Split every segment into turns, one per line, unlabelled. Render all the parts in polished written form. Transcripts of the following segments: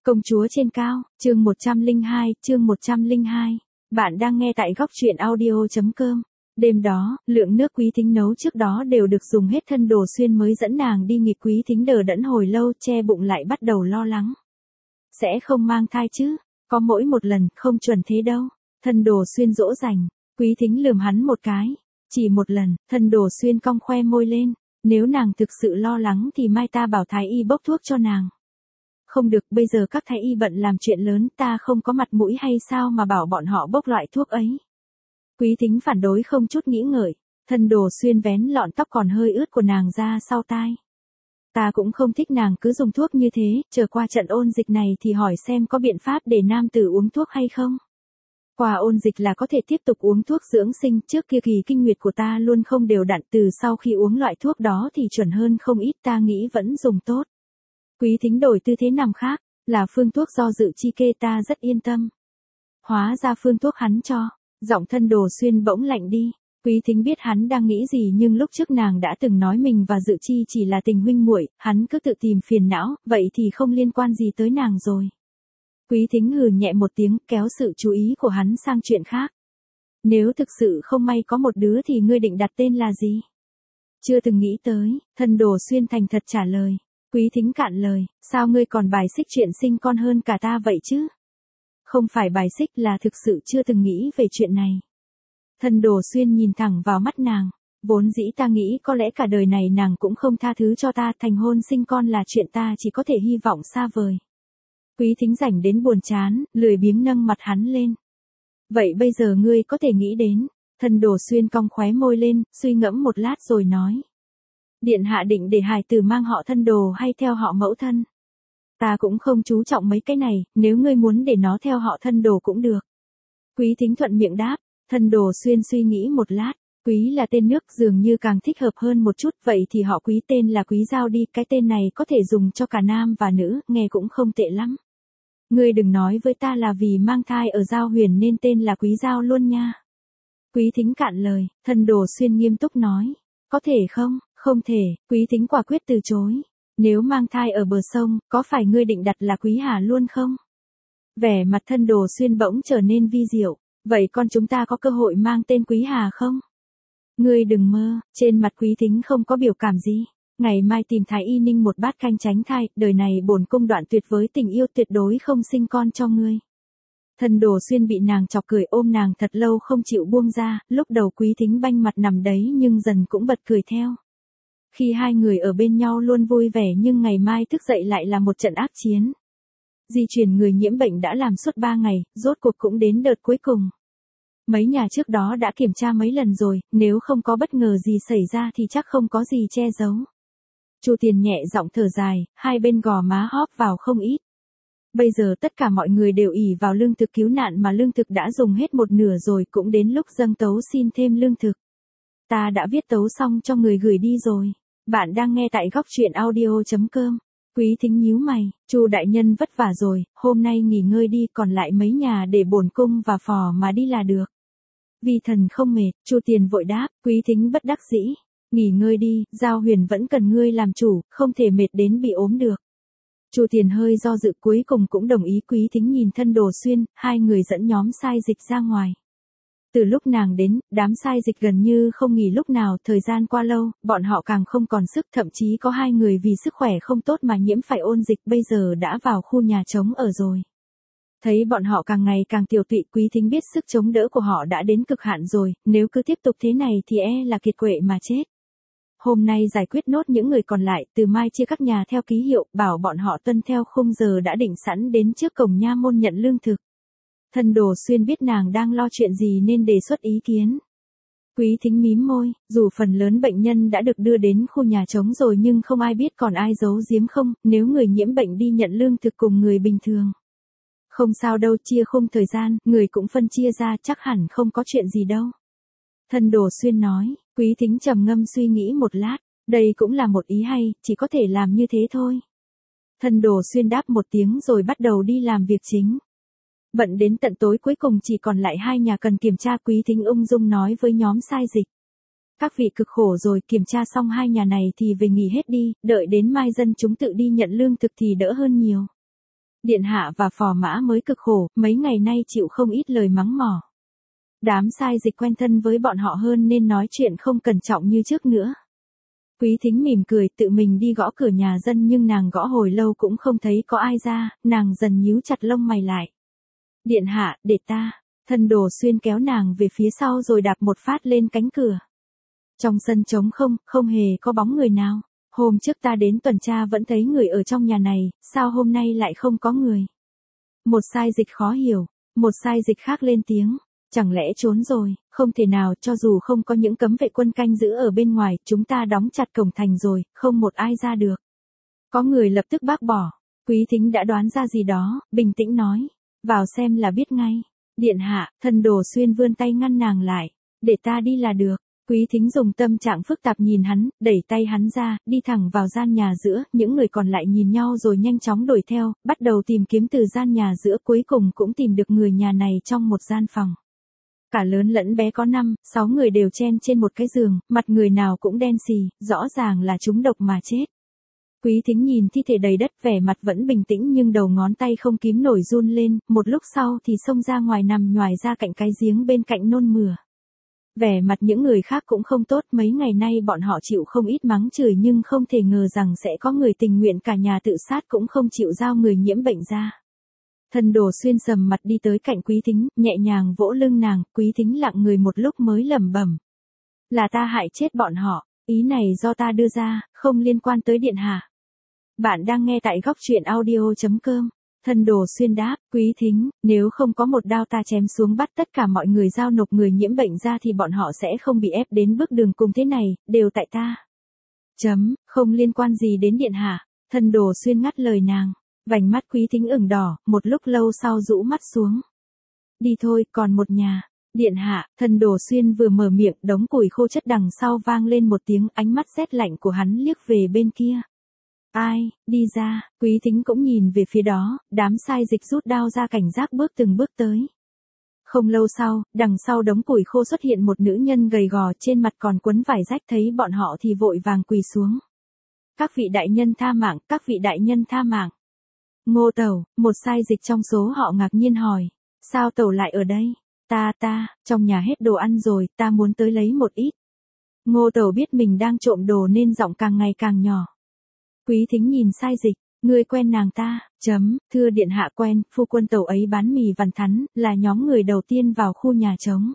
Công chúa trên cao, chương 102. Bạn đang nghe tại góc truyện audio.com. Đêm đó, lượng nước Quý Thính nấu trước đó đều được dùng hết. Thân Đồ Xuyên mới dẫn nàng đi nghịch. Quý Thính đờ đẫn hồi lâu, che bụng lại bắt đầu lo lắng. Sẽ không mang thai chứ? Có mỗi một lần, không chuẩn thế đâu. Thân Đồ Xuyên dỗ dành. Quý Thính lườm hắn một cái. Chỉ một lần, Thân Đồ Xuyên cong khoe môi lên. Nếu nàng thực sự lo lắng thì mai ta bảo thái y bốc thuốc cho nàng. Không được, bây giờ các thái y bận làm chuyện lớn, ta không có mặt mũi hay sao mà bảo bọn họ bốc loại thuốc ấy. Quý Thính phản đối không chút nghĩ ngợi. Thân Đồ Xuyên vén lọn tóc còn hơi ướt của nàng ra sau tai. Ta cũng không thích nàng cứ dùng thuốc như thế, chờ qua trận ôn dịch này thì hỏi xem có biện pháp để nam tử uống thuốc hay không. Qua ôn dịch là có thể tiếp tục uống thuốc dưỡng sinh. Trước kia kỳ kinh nguyệt của ta luôn không đều đặn, từ sau khi uống loại thuốc đó thì chuẩn hơn không ít, ta nghĩ vẫn dùng tốt. Quý Thính đổi tư thế nằm khác, là phương thuốc do Dự Chi kê, ta rất yên tâm. Hóa ra phương thuốc hắn cho. Giọng Thân Đồ Xuyên bỗng lạnh đi. Quý Thính biết hắn đang nghĩ gì, nhưng lúc trước nàng đã từng nói mình và Dự Chi chỉ là tình huynh muội, hắn cứ tự tìm phiền não, vậy thì không liên quan gì tới nàng rồi. Quý Thính hừ nhẹ một tiếng, kéo sự chú ý của hắn sang chuyện khác. Nếu thực sự không may có một đứa thì ngươi định đặt tên là gì? Chưa từng nghĩ tới. Thân Đồ Xuyên thành thật trả lời. Quý Thính cạn lời, sao ngươi còn bài xích chuyện sinh con hơn cả ta vậy chứ? Không phải bài xích, là thực sự chưa từng nghĩ về chuyện này. Thân Đồ Xuyên nhìn thẳng vào mắt nàng. Vốn dĩ ta nghĩ có lẽ cả đời này nàng cũng không tha thứ cho ta, thành hôn sinh con là chuyện ta chỉ có thể hy vọng xa vời. Quý Thính rảnh đến buồn chán, lười biếng nâng mặt hắn lên. Vậy bây giờ ngươi có thể nghĩ đến. Thân Đồ Xuyên cong khóe môi lên, suy ngẫm một lát rồi nói. Điện hạ định để hài tử mang họ Thân Đồ hay theo họ mẫu thân? Ta cũng không chú trọng mấy cái này, nếu ngươi muốn để nó theo họ Thân Đồ cũng được. Quý Thính thuận miệng đáp. Thân Đồ Xuyên suy nghĩ một lát. Quý là tên nước, dường như càng thích hợp hơn một chút, vậy thì họ Quý tên là Quý Giao đi, cái tên này có thể dùng cho cả nam và nữ, nghe cũng không tệ lắm. Ngươi đừng nói với ta là vì mang thai ở Giao Huyền nên tên là Quý Giao luôn nha. Quý Thính cạn lời. Thân Đồ Xuyên nghiêm túc nói. Có thể không? Không thể. Quý Thính quả quyết từ chối. Nếu mang thai ở bờ sông, có phải ngươi định đặt là Quý Hà luôn không? Vẻ mặt Thân Đồ Xuyên bỗng trở nên vi diệu. Vậy con chúng ta có cơ hội mang tên Quý Hà không? Ngươi đừng mơ. Trên mặt Quý Thính không có biểu cảm gì. Ngày mai tìm thái y ninh một bát canh tránh thai, đời này bổn cung đoạn tuyệt với tình yêu, tuyệt đối không sinh con cho ngươi. Thân Đồ Xuyên bị nàng chọc cười, ôm nàng thật lâu không chịu buông ra. Lúc đầu Quý Thính banh mặt nằm đấy nhưng dần cũng bật cười theo. Khi hai người ở bên nhau luôn vui vẻ, nhưng ngày mai thức dậy lại là một trận ác chiến. Di truyền người nhiễm bệnh đã làm suốt 3 ngày, rốt cuộc cũng đến đợt cuối cùng. Mấy nhà trước đó đã kiểm tra mấy lần rồi, nếu không có bất ngờ gì xảy ra thì chắc không có gì che giấu. Chu Tiền nhẹ giọng thở dài, hai bên gò má hóp vào không ít. Bây giờ tất cả mọi người đều ỷ vào lương thực cứu nạn mà lương thực đã dùng hết một nửa rồi, cũng đến lúc dâng tấu xin thêm lương thực. Ta đã viết tấu xong cho người gửi đi rồi. Bạn đang nghe tại góc truyện audio.com. Quý Thính nhíu mày, Chu đại nhân vất vả rồi, hôm nay nghỉ ngơi đi, còn lại mấy nhà để bổn cung và phò mà đi là được. Vi thần không mệt. Chu Tiền vội đáp. Quý Thính bất đắc dĩ. Nghỉ ngơi đi, Giao Huyền vẫn cần ngươi làm chủ, không thể mệt đến bị ốm được. Chu Tiền hơi do dự, cuối cùng cũng đồng ý. Quý Thính nhìn Thân Đồ Xuyên, hai người dẫn nhóm sai dịch ra ngoài. Từ lúc nàng đến, đám sai dịch gần như không nghỉ lúc nào, thời gian qua lâu, bọn họ càng không còn sức, thậm chí có 2 người vì sức khỏe không tốt mà nhiễm phải ôn dịch, bây giờ đã vào khu nhà trống ở rồi. Thấy bọn họ càng ngày càng tiểu tụy, Quý Thính biết sức chống đỡ của họ đã đến cực hạn rồi, nếu cứ tiếp tục thế này thì là kiệt quệ mà chết. Hôm nay giải quyết nốt những người còn lại, từ mai chia các nhà theo ký hiệu, bảo bọn họ tuân theo khung giờ đã định sẵn đến trước cổng nha môn nhận lương thực. Thân Đồ Xuyên biết nàng đang lo chuyện gì nên đề xuất ý kiến. Quý Thính mím môi, dù phần lớn bệnh nhân đã được đưa đến khu nhà trống rồi nhưng không ai biết còn ai giấu giếm không, nếu người nhiễm bệnh đi nhận lương thực cùng người bình thường. Không sao đâu, chia khung thời gian, người cũng phân chia ra, chắc hẳn không có chuyện gì đâu. Thân Đồ Xuyên nói. Quý Thính trầm ngâm suy nghĩ một lát, đây cũng là một ý hay, chỉ có thể làm như thế thôi. Thân Đồ Xuyên đáp một tiếng rồi bắt đầu đi làm việc chính. Bận đến tận tối cuối cùng chỉ còn lại 2 nhà cần kiểm tra. Quý Thính ung dung nói với nhóm sai dịch. Các vị cực khổ rồi, kiểm tra xong 2 nhà này thì về nghỉ hết đi, đợi đến mai dân chúng tự đi nhận lương thực thì đỡ hơn nhiều. Điện hạ và phò mã mới cực khổ, mấy ngày nay chịu không ít lời mắng mỏ. Đám sai dịch quen thân với bọn họ hơn nên nói chuyện không cẩn trọng như trước nữa. Quý Thính mỉm cười tự mình đi gõ cửa nhà dân nhưng nàng gõ hồi lâu cũng không thấy có ai ra, nàng dần nhíu chặt lông mày lại. Điện hạ, để ta. Thân Đồ Xuyên kéo nàng về phía sau rồi đạp một phát lên cánh cửa. Trong sân trống không, không hề có bóng người nào. Hôm trước ta đến tuần tra vẫn thấy người ở trong nhà này, sao hôm nay lại không có người? Một sai dịch khó hiểu, một sai dịch khác lên tiếng. Chẳng lẽ trốn rồi, không thể nào, cho dù không có những cấm vệ quân canh giữ ở bên ngoài, chúng ta đóng chặt cổng thành rồi, không một ai ra được. Có người lập tức bác bỏ. Quý Thính đã đoán ra gì đó, bình tĩnh nói. Vào xem là biết ngay. Điện hạ, Thân Đồ Xuyên vươn tay ngăn nàng lại. Để ta đi là được. Quý Thính dùng tâm trạng phức tạp nhìn hắn, đẩy tay hắn ra, đi thẳng vào gian nhà giữa, những người còn lại nhìn nhau rồi nhanh chóng đuổi theo, bắt đầu tìm kiếm từ gian nhà giữa, cuối cùng cũng tìm được người nhà này trong một gian phòng. Cả lớn lẫn bé có 5, 6 người đều chen trên một cái giường, mặt người nào cũng đen xì, rõ ràng là chúng độc mà chết. Quý Thính nhìn thi thể đầy đất, vẻ mặt vẫn bình tĩnh nhưng đầu ngón tay không kìm nổi run lên, một lúc sau thì xông ra ngoài nằm nhoài ra cạnh cái giếng bên cạnh nôn mửa. Vẻ mặt những người khác cũng không tốt, mấy ngày nay bọn họ chịu không ít mắng chửi nhưng không thể ngờ rằng sẽ có người tình nguyện cả nhà tự sát cũng không chịu giao người nhiễm bệnh ra. Thân Đồ Xuyên sầm mặt đi tới cạnh Quý Thính, nhẹ nhàng vỗ lưng nàng, Quý Thính lặng người một lúc mới lẩm bẩm. Là ta hại chết bọn họ, ý này do ta đưa ra, không liên quan tới điện hạ. Bạn đang nghe tại góc truyện audio.com. Thân Đồ Xuyên đáp, Quý Thính, nếu không có một đao ta chém xuống bắt tất cả mọi người giao nộp người nhiễm bệnh ra thì bọn họ sẽ không bị ép đến bước đường cùng thế này, đều tại ta. Không liên quan gì đến điện hạ. Thân Đồ Xuyên ngắt lời nàng. Vành mắt Quý Thính ửng đỏ, một lúc lâu sau rũ mắt xuống. Đi thôi, còn một nhà. Điện hạ, Thân Đồ Xuyên vừa mở miệng, đống củi khô chất đằng sau vang lên một tiếng, ánh mắt rét lạnh của hắn liếc về bên kia. Ai, đi ra. Quý Thính cũng nhìn về phía đó, đám sai dịch rút đao ra cảnh giác bước từng bước tới. Không lâu sau, đằng sau đống củi khô xuất hiện một nữ nhân gầy gò, trên mặt còn quấn vải rách, thấy bọn họ thì vội vàng quỳ xuống. Các vị đại nhân tha mạng, các vị đại nhân tha mạng. Ngô Tẩu, một sai dịch trong số họ ngạc nhiên hỏi. Sao Tẩu lại ở đây? Trong nhà hết đồ ăn rồi, ta muốn tới lấy một ít. Ngô Tẩu biết mình đang trộm đồ nên giọng càng ngày càng nhỏ. Quý Thính nhìn sai dịch, ngươi quen nàng ta, thưa điện hạ quen, phu quân Tẩu ấy bán mì vằn thắn, là nhóm người đầu tiên vào khu nhà trống.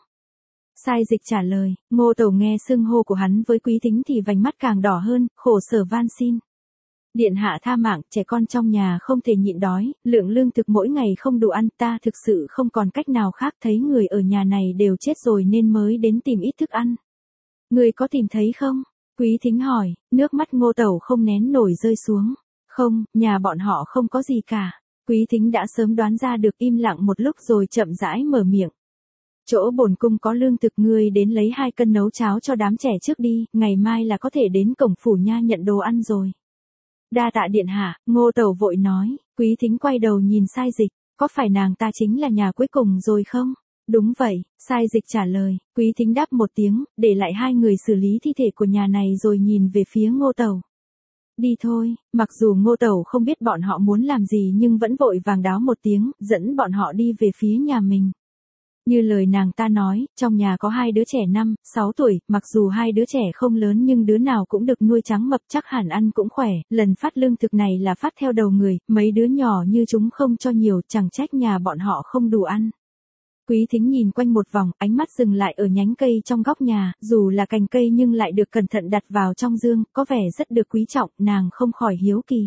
Sai dịch trả lời, Ngô Tẩu nghe xưng hô của hắn với Quý Thính thì vành mắt càng đỏ hơn, khổ sở van xin. Điện hạ tha mạng, trẻ con trong nhà không thể nhịn đói, lượng lương thực mỗi ngày không đủ ăn, ta thực sự không còn cách nào khác, thấy người ở nhà này đều chết rồi nên mới đến tìm ít thức ăn. Người có tìm thấy không? Quý Thính hỏi, nước mắt Ngô Tẩu không nén nổi rơi xuống. Không, nhà bọn họ không có gì cả. Quý Thính đã sớm đoán ra được, im lặng một lúc rồi chậm rãi mở miệng. Chỗ bổn cung có lương thực, ngươi đến lấy 2 cân nấu cháo cho đám trẻ trước đi, ngày mai là có thể đến cổng phủ nha nhận đồ ăn rồi. Đa tạ điện hạ, Ngô Tẩu vội nói. Quý Thính quay đầu nhìn sai dịch, có phải nàng ta chính là nhà cuối cùng rồi không? Đúng vậy, sai dịch trả lời. Quý Thính đáp một tiếng, để lại 2 người xử lý thi thể của nhà này rồi nhìn về phía Ngô Tẩu. Đi thôi. Mặc dù Ngô Tẩu không biết bọn họ muốn làm gì nhưng vẫn vội vàng đáo một tiếng, dẫn bọn họ đi về phía nhà mình. Như lời nàng ta nói, trong nhà có 2 đứa trẻ 5, 6 tuổi, mặc dù 2 đứa trẻ không lớn nhưng đứa nào cũng được nuôi trắng mập, chắc hẳn ăn cũng khỏe, lần phát lương thực này là phát theo đầu người, mấy đứa nhỏ như chúng không cho nhiều, chẳng trách nhà bọn họ không đủ ăn. Quý Thính nhìn quanh một vòng, ánh mắt dừng lại ở nhánh cây trong góc nhà, dù là cành cây nhưng lại được cẩn thận đặt vào trong dương, có vẻ rất được quý trọng, nàng không khỏi hiếu kỳ.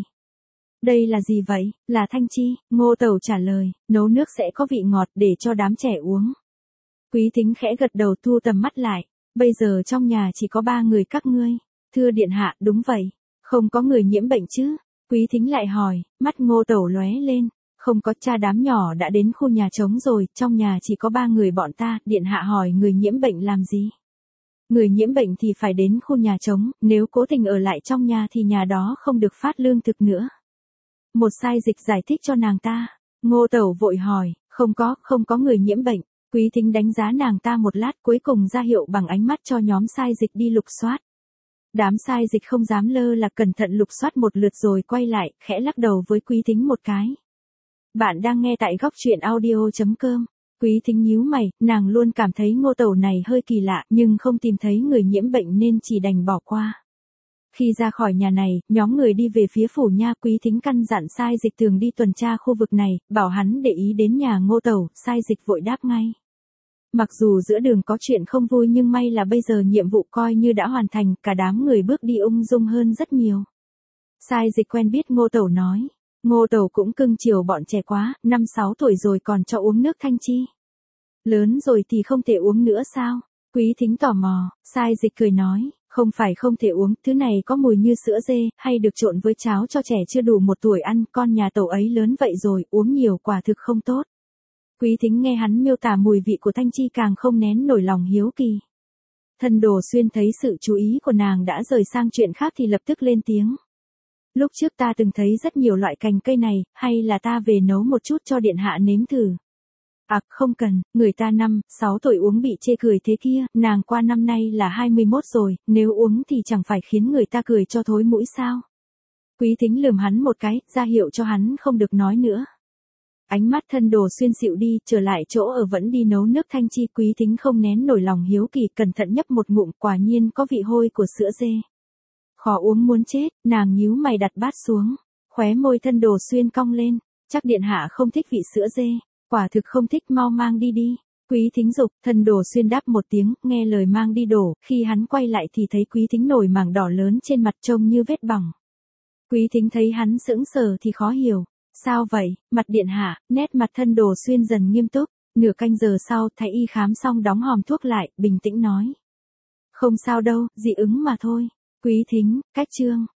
Đây là gì vậy? Là thanh chi, Ngô Tẩu trả lời, nấu nước sẽ có vị ngọt để cho đám trẻ uống. Quý Thính khẽ gật đầu thu tầm mắt lại, bây giờ trong nhà chỉ có 3 người các ngươi. Thưa điện hạ, đúng vậy, không có người nhiễm bệnh chứ? Quý Thính lại hỏi, mắt Ngô Tẩu lóe lên, không có, cha đám nhỏ đã đến khu nhà trống rồi, trong nhà chỉ có 3 người bọn ta, điện hạ hỏi người nhiễm bệnh làm gì? Người nhiễm bệnh thì phải đến khu nhà trống, nếu cố tình ở lại trong nhà thì nhà đó không được phát lương thực nữa. Một sai dịch giải thích cho nàng ta. Ngô Tẩu vội hỏi, không có người nhiễm bệnh. Quý Thính đánh giá nàng ta một lát, cuối cùng ra hiệu bằng ánh mắt cho nhóm sai dịch đi lục soát. Đám sai dịch không dám lơ là, cẩn thận lục soát một lượt rồi quay lại, khẽ lắc đầu với Quý Thính một cái. Bạn đang nghe tại góc truyện audio.com. Quý Thính nhíu mày, nàng luôn cảm thấy Ngô Tẩu này hơi kỳ lạ, nhưng không tìm thấy người nhiễm bệnh nên chỉ đành bỏ qua. Khi ra khỏi nhà này, nhóm người đi về phía phủ nha. Quý Thính căn dặn Sai Dịch thường đi tuần tra khu vực này, bảo hắn để ý đến nhà Ngô Tẩu. Sai Dịch vội đáp ngay. Mặc dù giữa đường có chuyện không vui nhưng may là bây giờ nhiệm vụ coi như đã hoàn thành, cả đám người bước đi ung dung hơn rất nhiều. Sai Dịch quen biết Ngô Tẩu nói. Ngô Tẩu cũng cưng chiều bọn trẻ quá, 5-6 tuổi rồi còn cho uống nước thanh chi. Lớn rồi thì không thể uống nữa sao? Quý Thính tò mò. Sai Dịch cười nói, không phải không thể uống, thứ này có mùi như sữa dê, hay được trộn với cháo cho trẻ chưa đủ 1 tuổi ăn, con nhà Tẩu ấy lớn vậy rồi, uống nhiều quả thực không tốt. Quý Thính nghe hắn miêu tả mùi vị của thanh chi càng không nén nổi lòng hiếu kỳ. Thân Đồ Xuyên thấy sự chú ý của nàng đã rời sang chuyện khác thì lập tức lên tiếng. Lúc trước ta từng thấy rất nhiều loại cành cây này, hay là ta về nấu một chút cho điện hạ nếm thử. Không cần, người ta 5-6 tuổi uống bị chê cười thế kia, nàng qua năm nay là 21 rồi, nếu uống thì chẳng phải khiến người ta cười cho thối mũi sao. Quý Thính lườm hắn một cái, ra hiệu cho hắn không được nói nữa. Ánh mắt Thân Đồ Xuyên xịu đi, trở lại chỗ ở vẫn đi nấu nước thanh chi. Quý Thính không nén nổi lòng hiếu kỳ, cẩn thận nhấp một ngụm, quả nhiên có vị hôi của sữa dê. Khó uống muốn chết, nàng nhíu mày đặt bát xuống. Khóe môi Thân Đồ Xuyên cong lên, chắc điện hạ không thích vị sữa dê, quả thực không thích, mau mang đi đi. Quý Thính dục. Thân Đồ Xuyên đáp một tiếng, nghe lời mang đi đổ, khi hắn quay lại thì thấy Quý Thính nổi mảng đỏ lớn trên mặt trông như vết bỏng. Quý Thính thấy hắn sững sờ thì khó hiểu. Sao vậy, mặt điện hạ? Nét mặt Thân Đồ Xuyên dần nghiêm túc. Nửa canh giờ sau, thái y khám xong đóng hòm thuốc lại, bình tĩnh nói. Không sao đâu, dị ứng mà thôi. Quý Thính, cách chương.